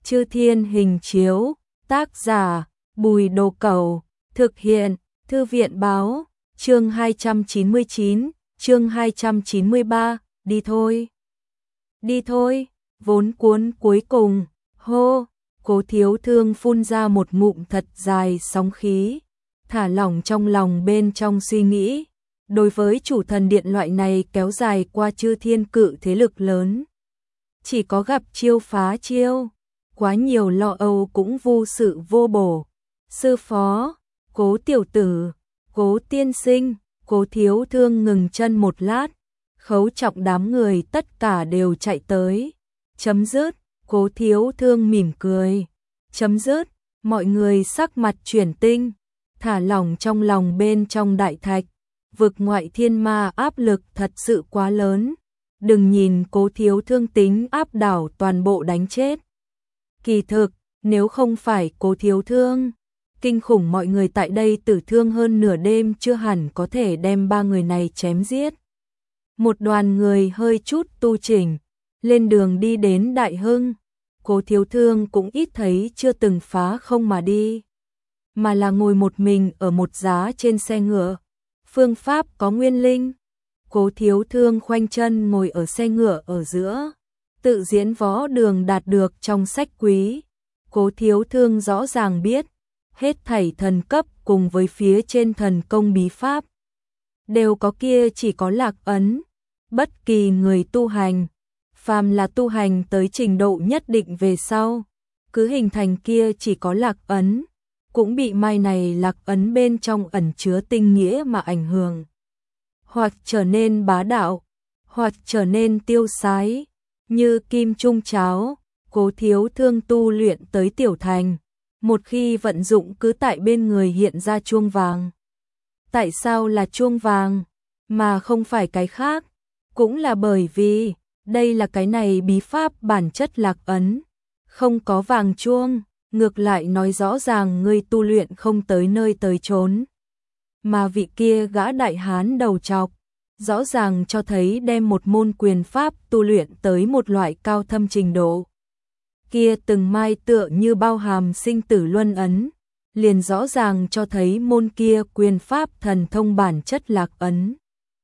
Chư Thiên hình chiếu, tác giả, Bùi Đồ Cẩu, thực hiện, Thư viện báo, chương 299, chương 293, đi thôi. Đi thôi, vốn cuốn cuối cùng, hô, Cố Thiếu Thương phun ra một ngụm thật dài sóng khí, thả lỏng trong lòng bên trong suy nghĩ. Đối với chủ thần điện loại này kéo dài qua chư thiên cự thế lực lớn. Chỉ có gặp chiêu phá chiêu, quá nhiều lo âu cũng vô sự vô bổ. Sư phó, Cố tiểu tử, Cố tiên sinh, Cố Thiếu Thương ngừng chân một lát, khấu trọng đám người tất cả đều chạy tới. Chấm dứt, Cố Thiếu Thương mỉm cười. Chấm dứt, mọi người sắc mặt chuyển tinh, thả lỏng trong lòng bên trong đại thạch. Vực ngoại thiên ma áp lực thật sự quá lớn. Đừng nhìn Cố Thiếu Thương tính áp đảo toàn bộ đánh chết. Kỳ thực, nếu không phải Cố Thiếu Thương, kinh khủng mọi người tại đây tử thương hơn nửa đêm chưa hẳn có thể đem ba người này chém giết. Một đoàn người hơi chút tu chỉnh, lên đường đi đến Đại Hưng. Cố Thiếu Thương cũng ít thấy chưa từng phá không mà đi, mà là ngồi một mình ở một giá trên xe ngựa. Phương pháp có nguyên linh. Cố Thiếu Thương khoanh chân ngồi ở xe ngựa ở giữa, tự diễn võ đường đạt được trong sách quý. Cố Thiếu Thương rõ ràng biết, hết thảy thần cấp cùng với phía trên thần công bí pháp đều có kia chỉ có lạc ấn. Bất kỳ người tu hành, phàm là tu hành tới trình độ nhất định về sau, cứ hình thành kia chỉ có lạc ấn, cũng bị mai này lạc ấn bên trong ẩn chứa tinh nghĩa mà ảnh hưởng, hoặc trở nên bá đạo, hoặc trở nên tiêu sái, như kim trung cháo. Cố Thiếu Thương tu luyện tới tiểu thành, một khi vận dụng cứ tại bên người hiện ra chuông vàng. Tại sao là chuông vàng, mà không phải cái khác? Cũng là bởi vì, đây là cái này bí pháp bản chất lạc ấn, không có vàng chuông, ngược lại nói rõ ràng ngươi tu luyện không tới nơi tới chốn. Mà vị kia gã đại hán đầu trọc, rõ ràng cho thấy đem một môn quyền pháp tu luyện tới một loại cao thâm trình độ. Kia từng mai tựa như bao hàm sinh tử luân ấn, liền rõ ràng cho thấy môn kia quyền pháp thần thông bản chất lạc ấn.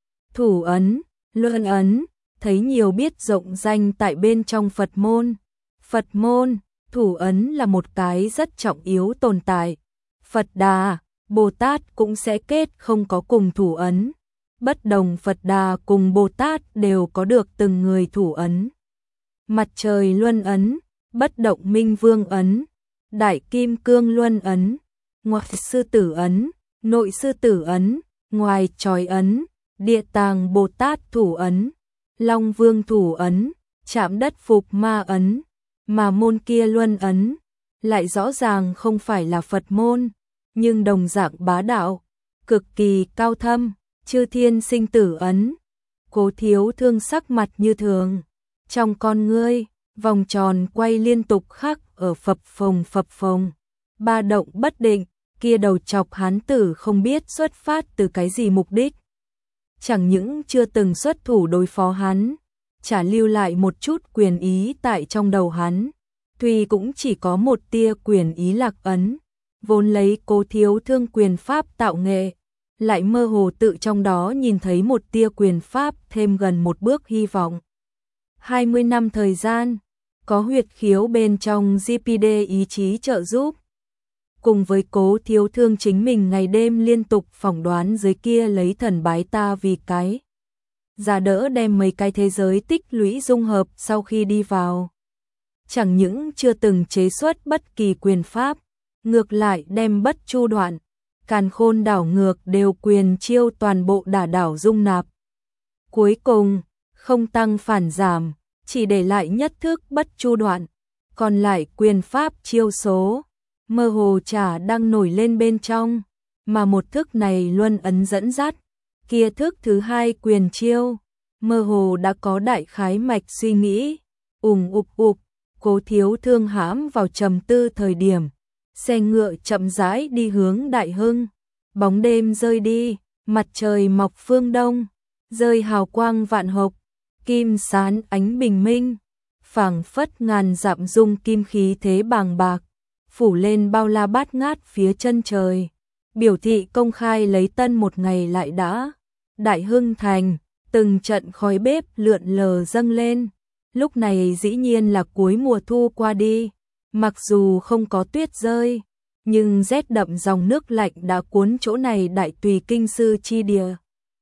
Thủ ấn, luân ấn, thấy nhiều biết rộng danh tại bên trong Phật môn. Phật môn, thủ ấn là một cái rất trọng yếu tồn tại. Phật Đà, Bồ Tát cũng sẽ kết không có cùng thủ ấn. Bất đồng Phật Đà cùng Bồ Tát đều có được từng người thủ ấn. Mặt trời luân ấn, bất động minh vương ấn, đại kim cương luân ấn, ngoại sư tử ấn, nội sư tử ấn, ngoài chói ấn, địa tàng Bồ Tát thủ ấn, long vương thủ ấn, chạm đất phục ma ấn. Mà môn kia luân ấn lại rõ ràng không phải là Phật môn, nhưng đồng dạng bá đạo, cực kỳ cao thâm. Chư thiên sinh tử ấn. Cố Thiếu Thương sắc mặt như thường, trong con ngươi vòng tròn quay liên tục khắc ở phập phồng, ba động bất định. Kia đầu chọc hán tử không biết xuất phát từ cái gì mục đích, chẳng những chưa từng xuất thủ đối phó hắn, chả lưu lại một chút quyền ý tại trong đầu hắn. Tuy cũng chỉ có một tia quyền ý lạc ấn, vốn lấy Cố Thiếu Thương quyền pháp tạo nghệ, lại mơ hồ tự trong đó nhìn thấy một tia quyền pháp thêm gần một bước hy vọng. 20 năm thời gian, có huyệt khiếu bên trong GPD ý chí trợ giúp, cùng với Cố Thiếu Thương chính mình ngày đêm liên tục phỏng đoán dưới kia lấy thần bái ta vì cái giả đỡ đem mấy cái thế giới tích lũy dung hợp sau khi đi vào. Chẳng những chưa từng chế xuất bất kỳ quyền pháp, ngược lại đem bất chu đoạn, càn khôn đảo ngược đều quyền chiêu toàn bộ đả đảo dung nạp. Cuối cùng, không tăng phản giảm, chỉ để lại nhất thức bất chu đoạn, còn lại quyền pháp chiêu số, mơ hồ chả đang nổi lên bên trong, mà một thức này luân ấn dẫn dắt, kia thức thứ hai quyền chiêu, mơ hồ đã có đại khái mạch suy nghĩ. Ục, Cố Thiếu Thương hãm vào trầm tư thời điểm, xe ngựa chậm rãi đi hướng Đại Hưng. Bóng đêm rơi đi, mặt trời mọc phương đông, rơi hào quang vạn hộc, kim sán ánh bình minh. phảng phất ngàn dặm dung kim khí thế bàng bạc, phủ lên bao la bát ngát phía chân trời, biểu thị công khai lấy tân một ngày lại đã. Đại Hưng Thành, từng trận khói bếp lượn lờ dâng lên, lúc này dĩ nhiên là cuối mùa thu qua đi, mặc dù không có tuyết rơi, nhưng rét đậm dòng nước lạnh đã cuốn chỗ này đại tùy kinh sư chi địa.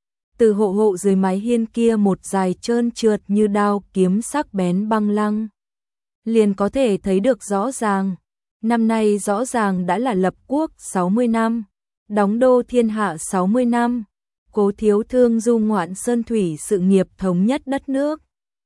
Từ hộ hộ dưới mái hiên kia một dài trơn trượt như đao kiếm sắc bén băng lăng. Liền có thể thấy được rõ ràng, năm nay rõ ràng đã là lập quốc 60 năm, đóng đô thiên hạ 60 năm, Cố Thiếu Thương du ngoạn sơn thủy sự nghiệp thống nhất đất nước.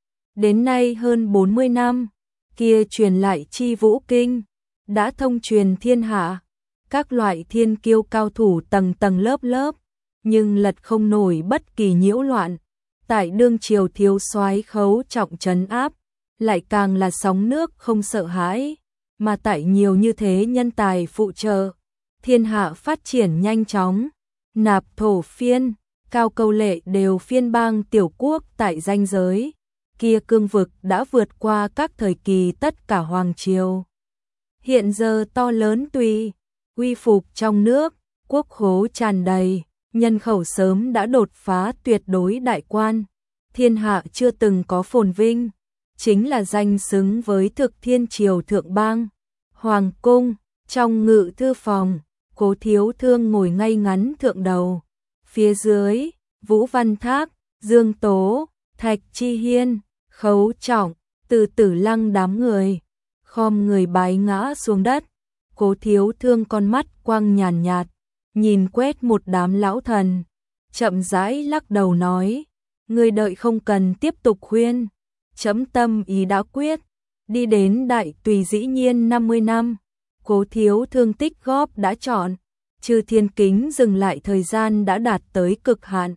Đến nay hơn 40 năm, kia truyền lại chi vũ kinh, đã thông truyền thiên hạ, các loại thiên kiêu cao thủ tầng tầng lớp lớp, nhưng lật không nổi bất kỳ nhiễu loạn. Tại đương triều thiếu soái Khấu Trọng trấn áp, lại càng là sóng nước không sợ hãi, mà tại nhiều như thế nhân tài phụ trợ, thiên hạ phát triển nhanh chóng, nạp thổ phiên, cao câu lệ đều phiên bang tiểu quốc tại ranh giới, kia cương vực đã vượt qua các thời kỳ tất cả hoàng triều. Hiện giờ to lớn tùy, uy phục trong nước, quốc khố tràn đầy, nhân khẩu sớm đã đột phá tuyệt đối đại quan, thiên hạ chưa từng có phồn vinh, chính là danh xứng với thực thiên triều thượng bang. Hoàng cung, trong ngự thư phòng, Cố Thiếu Thương ngồi ngay ngắn thượng đầu, phía dưới, Vũ Văn Thác, Dương Tố, Thạch Chi Hiên, Khấu Trọng, Từ Tử Lăng đám người, khom người bái ngã xuống đất. Cố Thiếu Thương con mắt quang nhàn nhạt, nhìn quét một đám lão thần, chậm rãi lắc đầu nói, ngươi đợi không cần tiếp tục khuyên, chấm tâm ý đã quyết, đi đến đại tùy dĩ nhiên 50 năm, Cố Thiếu Thương tích góp đã chọn, Chư Thiên Kính dừng lại thời gian đã đạt tới cực hạn.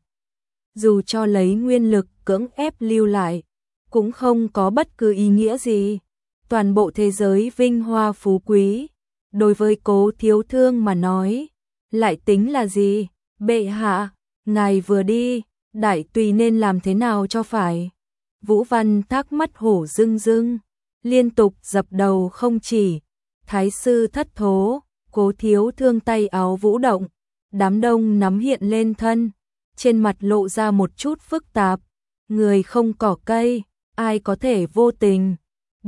Dù cho lấy nguyên lực cưỡng ép lưu lại, cũng không có bất cứ ý nghĩa gì. Toàn bộ thế giới vinh hoa phú quý, đối với Cố Thiếu Thương mà nói, lại tính là gì? Bệ hạ, ngài vừa đi, đại tùy nên làm thế nào cho phải? Vũ Văn Thác mắt hổ rưng rưng, liên tục dập đầu không chỉ. Thái sư thất thố, Cố Thiếu Thương tay áo vũ động, đám đông nắm hiện lên thân, trên mặt lộ ra một chút phức tạp. Người không cỏ cây, ai có thể vô tình?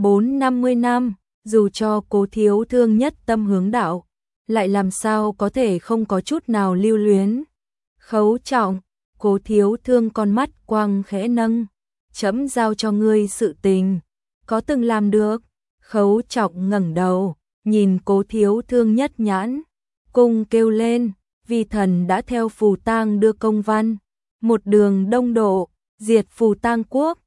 40-50 năm, dù cho Cố Thiếu Thương nhất tâm hướng đạo, lại làm sao có thể không có chút nào lưu luyến? Khấu Trọng, Cố Thiếu Thương con mắt quang khẽ nâng, chấm giao cho ngươi sự tình, có từng làm được? Khấu Trọng ngẩng đầu, nhìn Cố Thiếu Thương nhất nhãn, cung kêu lên, vi thần đã theo Phù Tang đưa công văn, một đường đông độ, diệt Phù Tang quốc.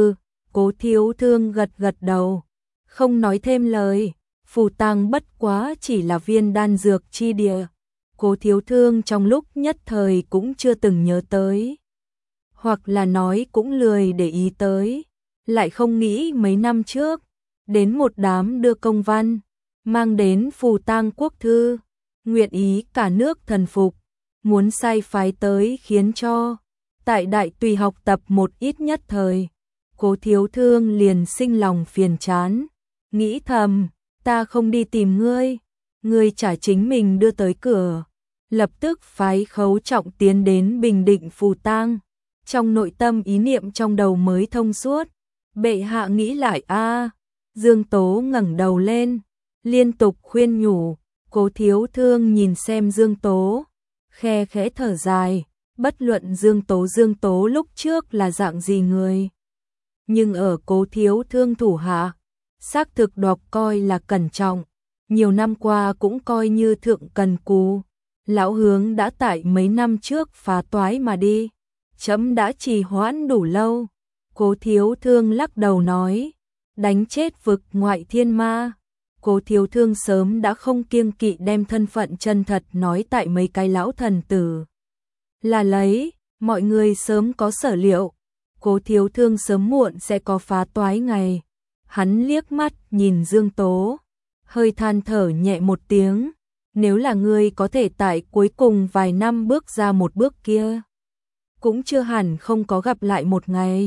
Cố Thiếu Thương gật gật đầu, không nói thêm lời. Phù Tang bất quá chỉ là viên đan dược chi địa, Cố Thiếu Thương trong lúc nhất thời cũng chưa từng nhớ tới, hoặc là nói cũng lười để ý tới, lại không nghĩ mấy năm trước, đến một đám đưa công văn, mang đến Phù Tang quốc thư, nguyện ý cả nước thần phục, muốn sai phái tới khiến cho, tại đại tùy học tập một ít nhất thời. Cố Thiếu Thương liền sinh lòng phiền chán, nghĩ thầm, ta không đi tìm ngươi, ngươi trả chính mình đưa tới cửa. Lập tức phái Khấu Trọng tiến đến bình định Phù Tang, trong nội tâm ý niệm trong đầu mới thông suốt. Bệ hạ nghĩ lại a. Dương Tố ngẩng đầu lên, liên tục khuyên nhủ. Cố Thiếu Thương nhìn xem Dương Tố, khe khẽ thở dài, bất luận Dương Tố lúc trước là dạng gì người, nhưng ở Cố Thiếu Thương thủ hạ, xác thực đọc coi là cẩn trọng, nhiều năm qua cũng coi như thượng cần cù. Lão hướng đã tại mấy năm trước phá toái mà đi, chấm đã trì hoãn đủ lâu. Cố Thiếu Thương lắc đầu nói, đánh chết vực ngoại thiên ma. Cố Thiếu Thương sớm đã không kiêng kỵ đem thân phận chân thật nói tại mấy cái lão thần tử. Là lấy, mọi người sớm có sở liệu, Cố Thiếu Thương sớm muộn sẽ có phá toái ngày. Hắn liếc mắt nhìn Dương Tố, hơi than thở nhẹ một tiếng, nếu là ngươi có thể tại cuối cùng vài năm bước ra một bước kia, cũng chưa hẳn không có gặp lại một ngày.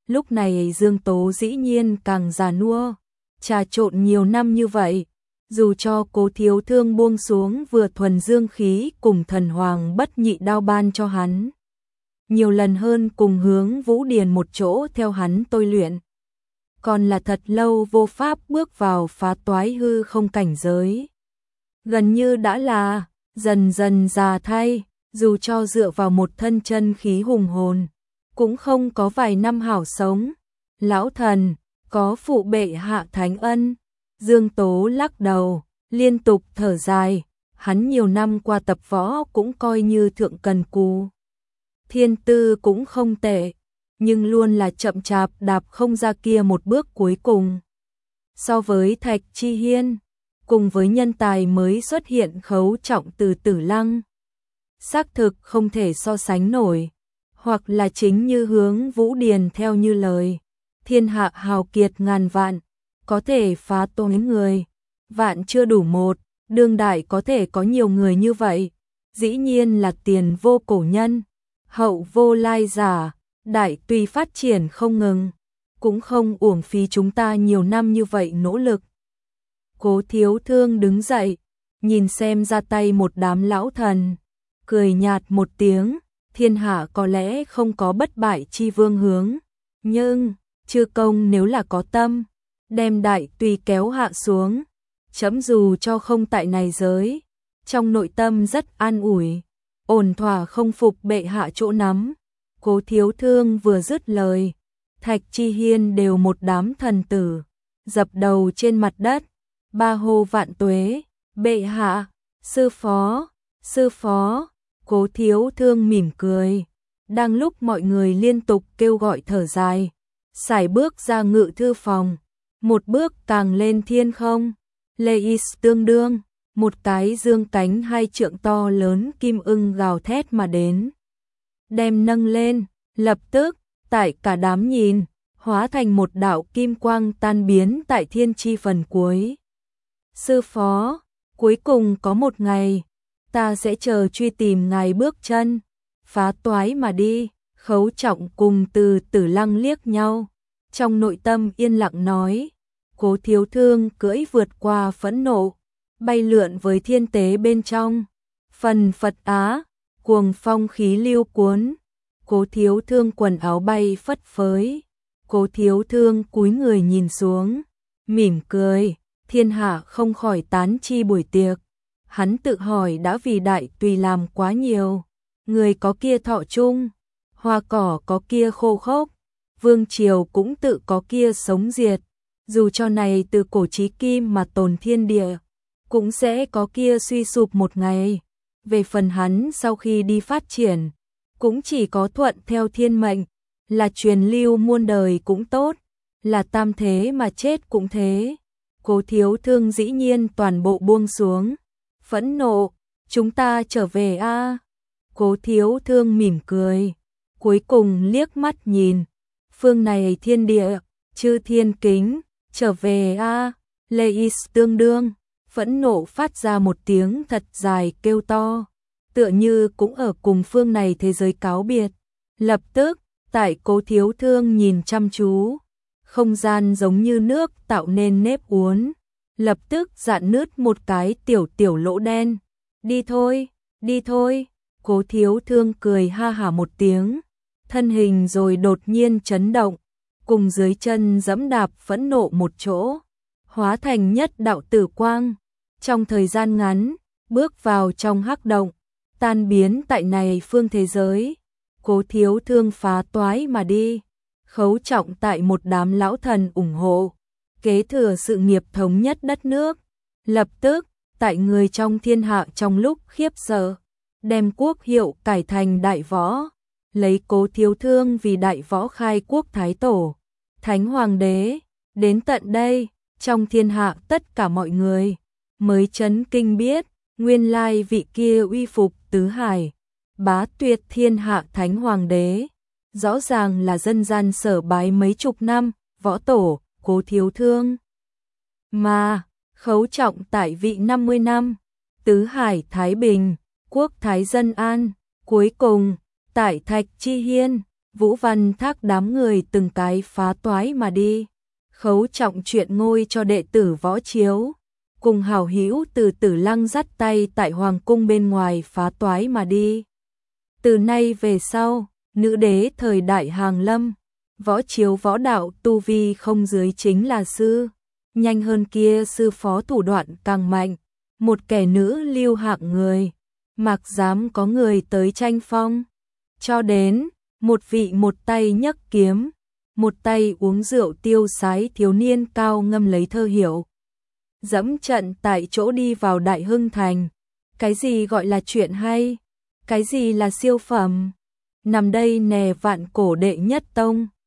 Lúc này Dương Tố dĩ nhiên càng già nua, trà trộn nhiều năm như vậy, dù cho Cố Thiếu Thương buông xuống vừa thuần dương khí cùng thần hoàng bất nhị đao ban cho hắn. Nhiều lần hơn cùng Hướng Vũ Điền một chỗ theo hắn tôi luyện. Còn là thật lâu vô pháp bước vào phá toái hư không cảnh giới. Gần như đã là dần dần già thay, dù cho dựa vào một thân chân khí hùng hồn, cũng không có vài năm hảo sống. Lão thần, có phụ bệ hạ thánh ân. Dương Tố lắc đầu, liên tục thở dài, hắn nhiều năm qua tập võ cũng coi như thượng cần cù. Thiên tư cũng không tệ, nhưng luôn là chậm chạp đạp không ra kia một bước cuối cùng. So với Thạch Chi Hiên, cùng với nhân tài mới xuất hiện Khấu Trọng từ Tử Lăng, xác thực không thể so sánh nổi, hoặc là chính như Hướng Vũ Điền theo như lời, thiên hạ hào kiệt ngàn vạn, có thể phá toái người, vạn chưa đủ một, đương đại có thể có nhiều người như vậy, dĩ nhiên là tiền vô cổ nhân, hậu vô lai giả, đại tuy phát triển không ngừng, cũng không uổng phí chúng ta nhiều năm như vậy nỗ lực. Cố Thiếu Thương đứng dậy, nhìn xem ra tay một đám lão thần, cười nhạt một tiếng, thiên hạ có lẽ không có bất bại chi vương hướng, nhưng chư công nếu là có tâm, đem đại tùy kéo hạ xuống, chấm dù cho không tại này giới, trong nội tâm rất an ủi, ổn thỏa không phục bệ hạ chỗ nắm. Cố Thiếu Thương vừa dứt lời, Thạch Chi Hiên đều một đám thần tử, dập đầu trên mặt đất, ba hô vạn tuế, bệ hạ, sư phó, Cố Thiếu Thương mỉm cười, đang lúc mọi người liên tục kêu gọi thở dài, sải bước ra ngự thư phòng, một bước càng lên thiên không, Leis tương đương, một cái dương cánh 2 trượng to lớn kim ưng gào thét mà đến. Đem nâng lên, lập tức, tại cả đám nhìn, hóa thành một đạo kim quang tan biến tại thiên chi phần cuối. Sư phó, cuối cùng có một ngày, ta sẽ chờ truy tìm ngài bước chân, phá toái mà đi. Khấu Trọng cùng từ Tử Lăng liếc nhau, trong nội tâm yên lặng nói, Cố Thiếu Thương cưỡi vượt qua phẫn nộ, bay lượn với thiên tế bên trong, phần phật á, cuồng phong khí lưu cuốn, Cố Thiếu Thương quần áo bay phất phới, Cố Thiếu Thương cúi người nhìn xuống, mỉm cười, thiên hạ không khỏi tán chi buổi tiệc, hắn tự hỏi đã vì đại tùy làm quá nhiều, người có kia thọ chung, hoa cỏ có kia khô khốc, vương triều cũng tự có kia sống diệt, dù cho này từ cổ chí kim mà tồn thiên địa, cũng sẽ có kia suy sụp một ngày. Về phần hắn sau khi đi phát triển, cũng chỉ có thuận theo thiên mệnh, là truyền lưu muôn đời cũng tốt, là tam thế mà chết cũng thế. Cố Thiếu Thương dĩ nhiên toàn bộ buông xuống, phẫn nộ, chúng ta trở về a. Cố Thiếu Thương mỉm cười, cuối cùng liếc mắt nhìn, phương này thiên địa, chư thiên kính, trở về a. Leis tương đương, phẫn nộ phát ra một tiếng thật dài kêu to, tựa như cũng ở cùng phương này thế giới cáo biệt. Lập tức, tại Cố Thiếu Thương nhìn chăm chú, không gian giống như nước tạo nên nếp uốn, lập tức rạn nứt một cái tiểu lỗ đen. Đi thôi, Cố Thiếu Thương cười ha hả một tiếng, thân hình rồi đột nhiên chấn động, cùng dưới chân giẫm đạp phẫn nộ một chỗ, hóa thành nhất đạo tử quang, trong thời gian ngắn, bước vào trong hắc động, tan biến tại này phương thế giới. Cố Thiếu Thương phá toái mà đi, Khấu Trọng tại một đám lão thần ủng hộ, kế thừa sự nghiệp thống nhất đất nước, lập tức, tại người trong thiên hạ trong lúc khiếp sợ, đem quốc hiệu cải thành đại võ, lấy Cố Thiếu Thương vì đại võ khai quốc thái tổ, thánh hoàng đế. Đến tận đây, trong thiên hạ tất cả mọi người mới chấn kinh biết, nguyên lai vị kia uy phục tứ hải, bá tuyệt thiên hạ thánh hoàng đế, rõ ràng là dân gian sở bái mấy chục năm, võ tổ, Cố Thiếu Thương. Mà, Khấu Trọng tại vị 50 năm, tứ hải thái bình, quốc thái dân an, cuối cùng, tại Thạch Chi Hiên, Vũ Văn Thác đám người từng cái phá toái mà đi. Khấu Trọng chuyện ngôi cho đệ tử Võ Chiếu, cùng hảo hữu từ Tử Lăng dắt tay tại hoàng cung bên ngoài phá toái mà đi. Từ nay về sau, nữ đế thời đại hàng lâm, Võ Chiếu võ đạo tu vi không dưới chính là sư, nhanh hơn kia sư phó thủ đoạn càng mạnh, một kẻ nữ lưu hạng người, mặc dám có người tới tranh phong, cho đến một vị một tay nhấc kiếm, một tay uống rượu tiêu sái thiếu niên cao ngâm lấy thơ hiểu. Dẫm trận tại chỗ đi vào Đại Hưng Thành, cái gì gọi là chuyện hay, cái gì là siêu phẩm, nằm đây nè vạn cổ đệ nhất tông.